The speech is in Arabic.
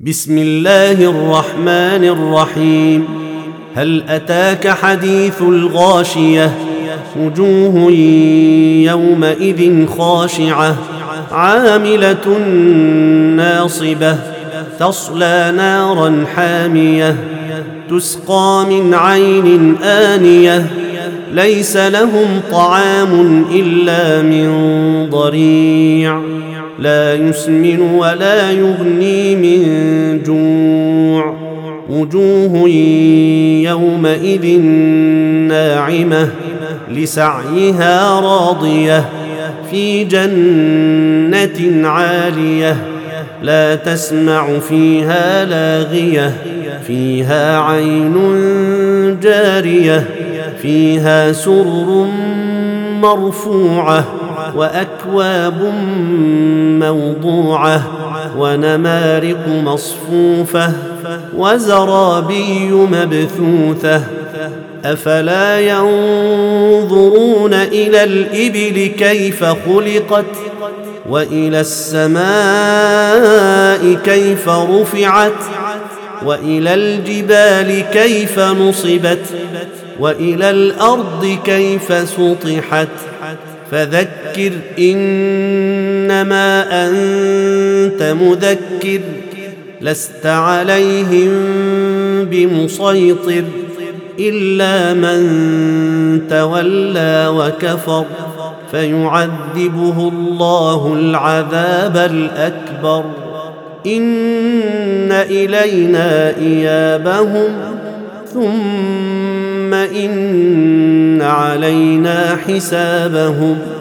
بسم الله الرحمن الرحيم. هل أتاك حديث الغاشية؟ وجوه يومئذ خاشعة عاملة ناصبة تصلى نارا حامية تسقى من عين آنية ليس لهم طعام إلا من ضريع لا يسمن ولا يغني من جوع وجوه يومئذ ناعمة لسعيها راضية في جنة عالية لا تسمع فيها لاغية فيها عين جارية فيها سرر مرفوعة وأكواب موضوعة ونمارق مصفوفة وزرابي مبثوثة أفلا ينظرون إلى الإبل كيف خلقت وإلى السماء كيف رفعت وإلى الجبال كيف نصبت وإلى الأرض كيف سطحت فذكر إنما أنت مذكر لست عليهم بمسيطر إلا من تولى وكفر فيعذبه الله العذاب الأكبر إن إلينا إيابهم ثم إن علينا حسابهم